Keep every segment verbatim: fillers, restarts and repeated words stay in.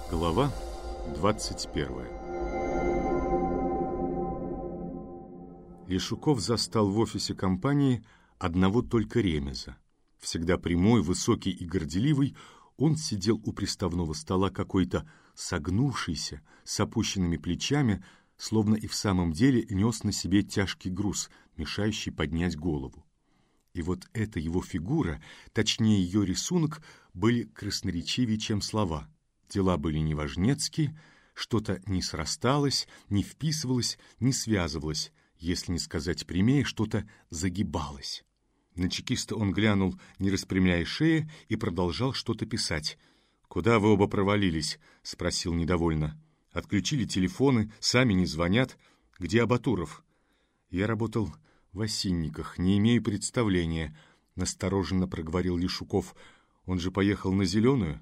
Глава двадцать первая. Лешуков застал в офисе компании одного только Ремеза. Всегда прямой, высокий и горделивый, он сидел у приставного стола какой-то согнувшийся, с опущенными плечами, словно и в самом деле нес на себе тяжкий груз, мешающий поднять голову. И вот эта его фигура, точнее ее рисунок, были красноречивее, чем слова. Дела были неважнецкие, что-то не срасталось, не вписывалось, не связывалось, если не сказать прямее, что-то загибалось. На чекиста он глянул, не распрямляя шеи, и продолжал что-то писать. «Куда вы оба провалились?» — спросил недовольно. «Отключили телефоны, сами не звонят. Где Абатуров?» «Я работал в Осинниках, не имею представления», — настороженно проговорил Лешуков. «Он же поехал на Зеленую?»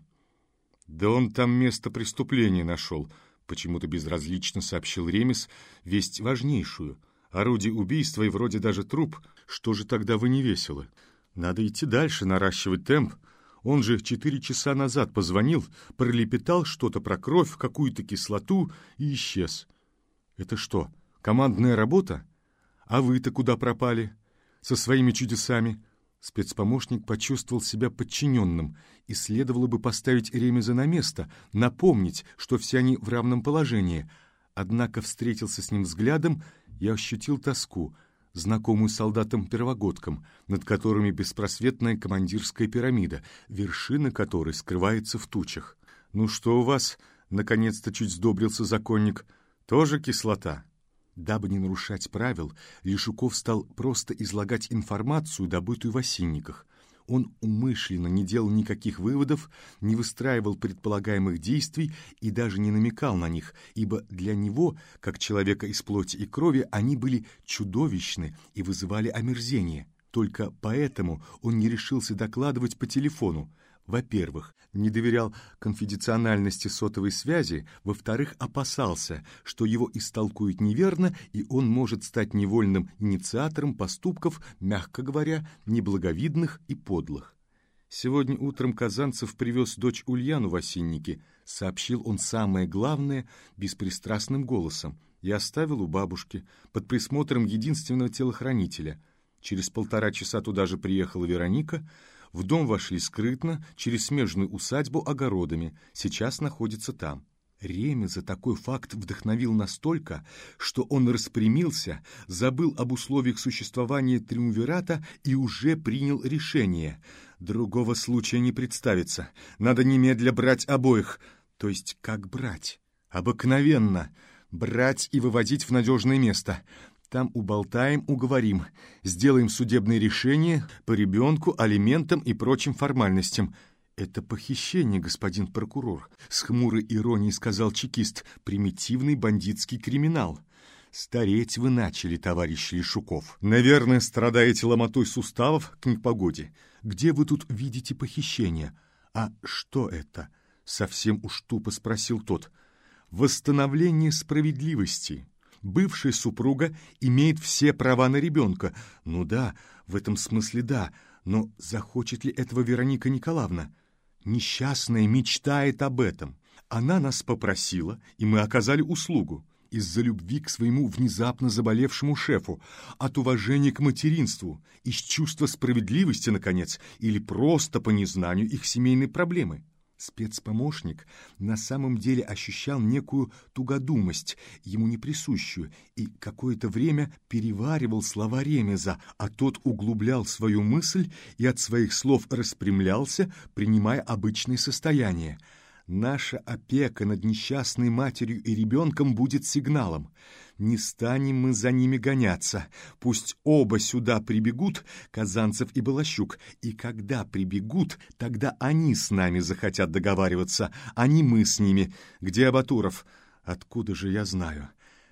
«Да он там место преступления нашел», — почему-то безразлично сообщил Ремез, весть важнейшую. «Орудие убийства и вроде даже труп. Что же тогда вы не веселы? Надо идти дальше, наращивать темп. Он же четыре часа назад позвонил, пролепетал что-то про кровь, какую-то кислоту и исчез. Это что, командная работа? А вы-то куда пропали? Со своими чудесами?» Спецпомощник почувствовал себя подчиненным, и следовало бы поставить Ремеза на место, напомнить, что все они в равном положении. Однако встретился с ним взглядом и ощутил тоску, знакомую солдатам-первогодкам, над которыми беспросветная командирская пирамида, вершина которой скрывается в тучах. «Ну что у вас?» — наконец-то чуть сдобрился законник. «Тоже кислота?» Дабы не нарушать правил, Лешуков стал просто излагать информацию, добытую в Осинниках. Он умышленно не делал никаких выводов, не выстраивал предполагаемых действий и даже не намекал на них, ибо для него, как человека из плоти и крови, они были чудовищны и вызывали омерзение. Только поэтому он не решился докладывать по телефону. Во-первых, не доверял конфиденциальности сотовой связи, во-вторых, опасался, что его истолкуют неверно, и он может стать невольным инициатором поступков, мягко говоря, неблаговидных и подлых. «Сегодня утром Казанцев привез дочь Ульяну в Осинники», — сообщил он самое главное беспристрастным голосом, и оставил у бабушки под присмотром единственного телохранителя. Через полтора часа туда же приехала Вероника. В дом вошли скрытно, через смежную усадьбу огородами. Сейчас находится там. Ремеза такой факт вдохновил настолько, что он распрямился, забыл об условиях существования триумвирата и уже принял решение. Другого случая не представится. Надо немедля брать обоих. То есть как брать? Обыкновенно. Брать и выводить в надежное место. Там уболтаем, уговорим, сделаем судебное решение по ребенку, алиментам и прочим формальностям. Это похищение, господин прокурор, с хмурой иронией сказал чекист, примитивный бандитский криминал. Стареть вы начали, товарищ Лешуков. Наверное, страдаете ломотой суставов к непогоде. Где вы тут видите похищение? А что это? Совсем уж тупо спросил тот. Восстановление справедливости. Бывшая супруга имеет все права на ребенка. Ну да, в этом смысле да, но захочет ли этого Вероника Николаевна? Несчастная мечтает об этом. Она нас попросила, и мы оказали услугу. Из-за любви к своему внезапно заболевшему шефу, от уважения к материнству, из чувства справедливости, наконец, или просто по незнанию их семейной проблемы. Спецпомощник на самом деле ощущал некую тугодумость, ему неприсущую, и какое-то время переваривал слова Ремеза, а тот углублял свою мысль и от своих слов распрямлялся, принимая обычное состояние. Наша опека над несчастной матерью и ребенком будет сигналом. Не станем мы за ними гоняться. Пусть оба сюда прибегут, Казанцев и Балащук, и когда прибегут, тогда они с нами захотят договариваться, а не мы с ними. Где Абатуров? Откуда же я знаю?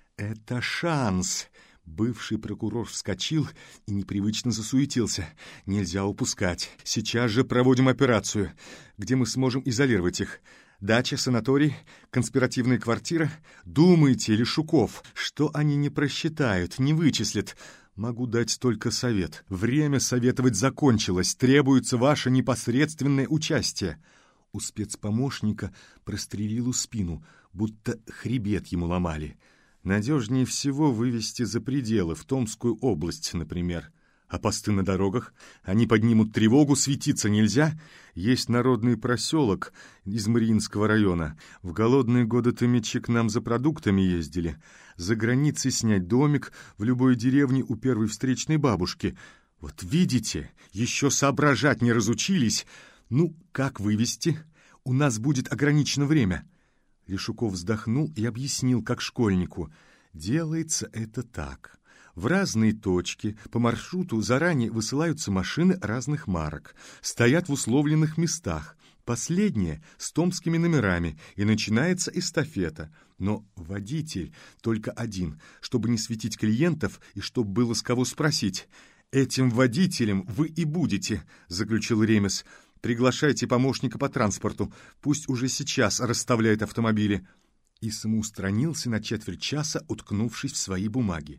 Это шанс. Бывший прокурор вскочил и непривычно засуетился. Нельзя упускать. Сейчас же проводим операцию, где мы сможем изолировать их. Дача, санаторий, конспиративная квартира. Думайте, Лешуков, что они не просчитают, не вычислят. Могу дать только совет. Время советовать закончилось. Требуется ваше непосредственное участие. У спецпомощника прострелило спину, будто хребет ему ломали. Надежнее всего вывести за пределы, в Томскую область, например. А посты на дорогах? Они поднимут тревогу, светиться нельзя. Есть народный проселок из Мариинского района. В голодные годы томичи к нам за продуктами ездили. За границей снять домик в любой деревне у первой встречной бабушки. Вот видите, еще соображать не разучились. Ну, как вывести? У нас будет ограничено время. Лешуков вздохнул и объяснил, как школьнику. Делается это так. В разные точки по маршруту заранее высылаются машины разных марок, стоят в условленных местах. Последние с томскими номерами, и начинается эстафета. Но водитель только один, чтобы не светить клиентов и чтобы было с кого спросить. «Этим водителем вы и будете», — заключил Ремес. «Приглашайте помощника по транспорту, пусть уже сейчас расставляет автомобили». И самоустранился на четверть часа, уткнувшись в свои бумаги.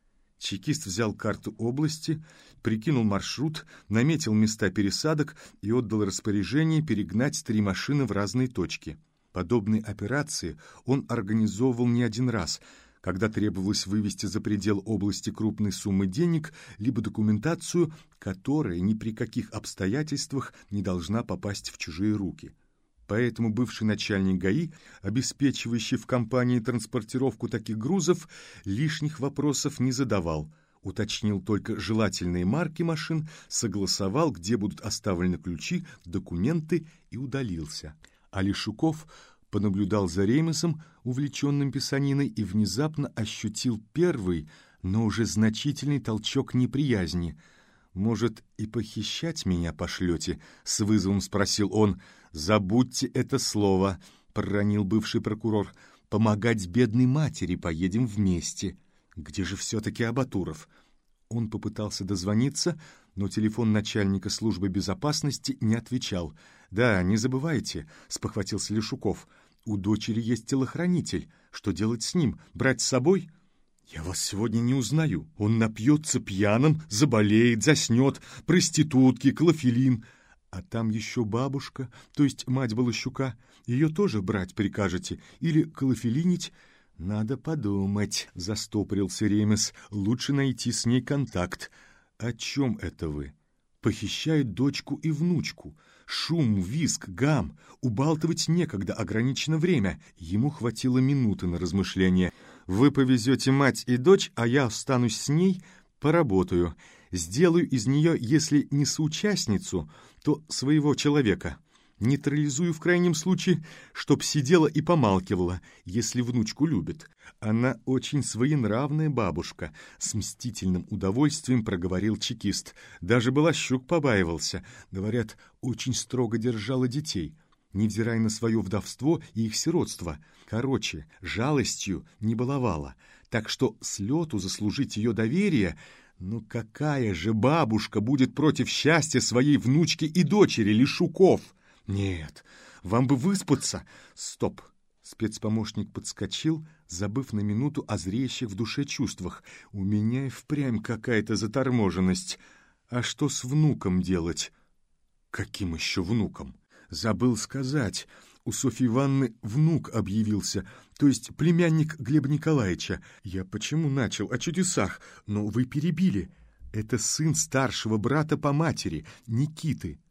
Чекист взял карту области, прикинул маршрут, наметил места пересадок и отдал распоряжение перегнать три машины в разные точки. Подобные операции он организовывал не один раз, когда требовалось вывести за предел области крупной суммы денег либо документацию, которая ни при каких обстоятельствах не должна попасть в чужие руки. Поэтому бывший начальник ГАИ, обеспечивающий в компании транспортировку таких грузов, лишних вопросов не задавал, уточнил только желательные марки машин, согласовал, где будут оставлены ключи, документы, и удалился. А Лешуков понаблюдал за Ремесом, увлеченным писаниной, и внезапно ощутил первый, но уже значительный толчок неприязни. «Может, и похищать меня пошлете?» — с вызовом спросил он. «Забудьте это слово», — проронил бывший прокурор. «Помогать бедной матери поедем вместе». «Где же все-таки Абатуров?» Он попытался дозвониться, но телефон начальника службы безопасности не отвечал. «Да, не забывайте», — спохватился Лешуков. «У дочери есть телохранитель. Что делать с ним? Брать с собой?» «Я вас сегодня не узнаю. Он напьется пьяным, заболеет, заснет. Проститутки, клофелин. А там еще бабушка, то есть мать Балащука. Ее тоже брать прикажете? Или клофелинить?» «Надо подумать», — застопорился Ремес. «Лучше найти с ней контакт». «О чем это вы?» «Похищают дочку и внучку. Шум, визг, гам. Убалтывать некогда, ограничено время». Ему хватило минуты на размышление. «Вы повезете мать и дочь, а я останусь с ней, поработаю. Сделаю из нее, если не соучастницу, то своего человека. Нейтрализую в крайнем случае, чтоб сидела и помалкивала, если внучку любит. Она очень своенравная бабушка», — с мстительным удовольствием проговорил чекист. Даже Балащук побаивался. Говорят, очень строго держала детей, невзирая на свое вдовство и их сиротство. Короче, жалостью не баловала. Так что слету заслужить ее доверие... Ну какая же бабушка будет против счастья своей внучки и дочери, Лешуков? Нет, вам бы выспаться. Стоп. Спецпомощник подскочил, забыв на минуту о зреющих в душе чувствах. У меня и впрямь какая-то заторможенность. А что с внуком делать? Каким еще внуком? Забыл сказать. У Софьи Ивановны внук объявился, то есть племянник Глеба Николаевича. Я почему начал о чудесах, но вы перебили. Это сын старшего брата по матери, Никиты.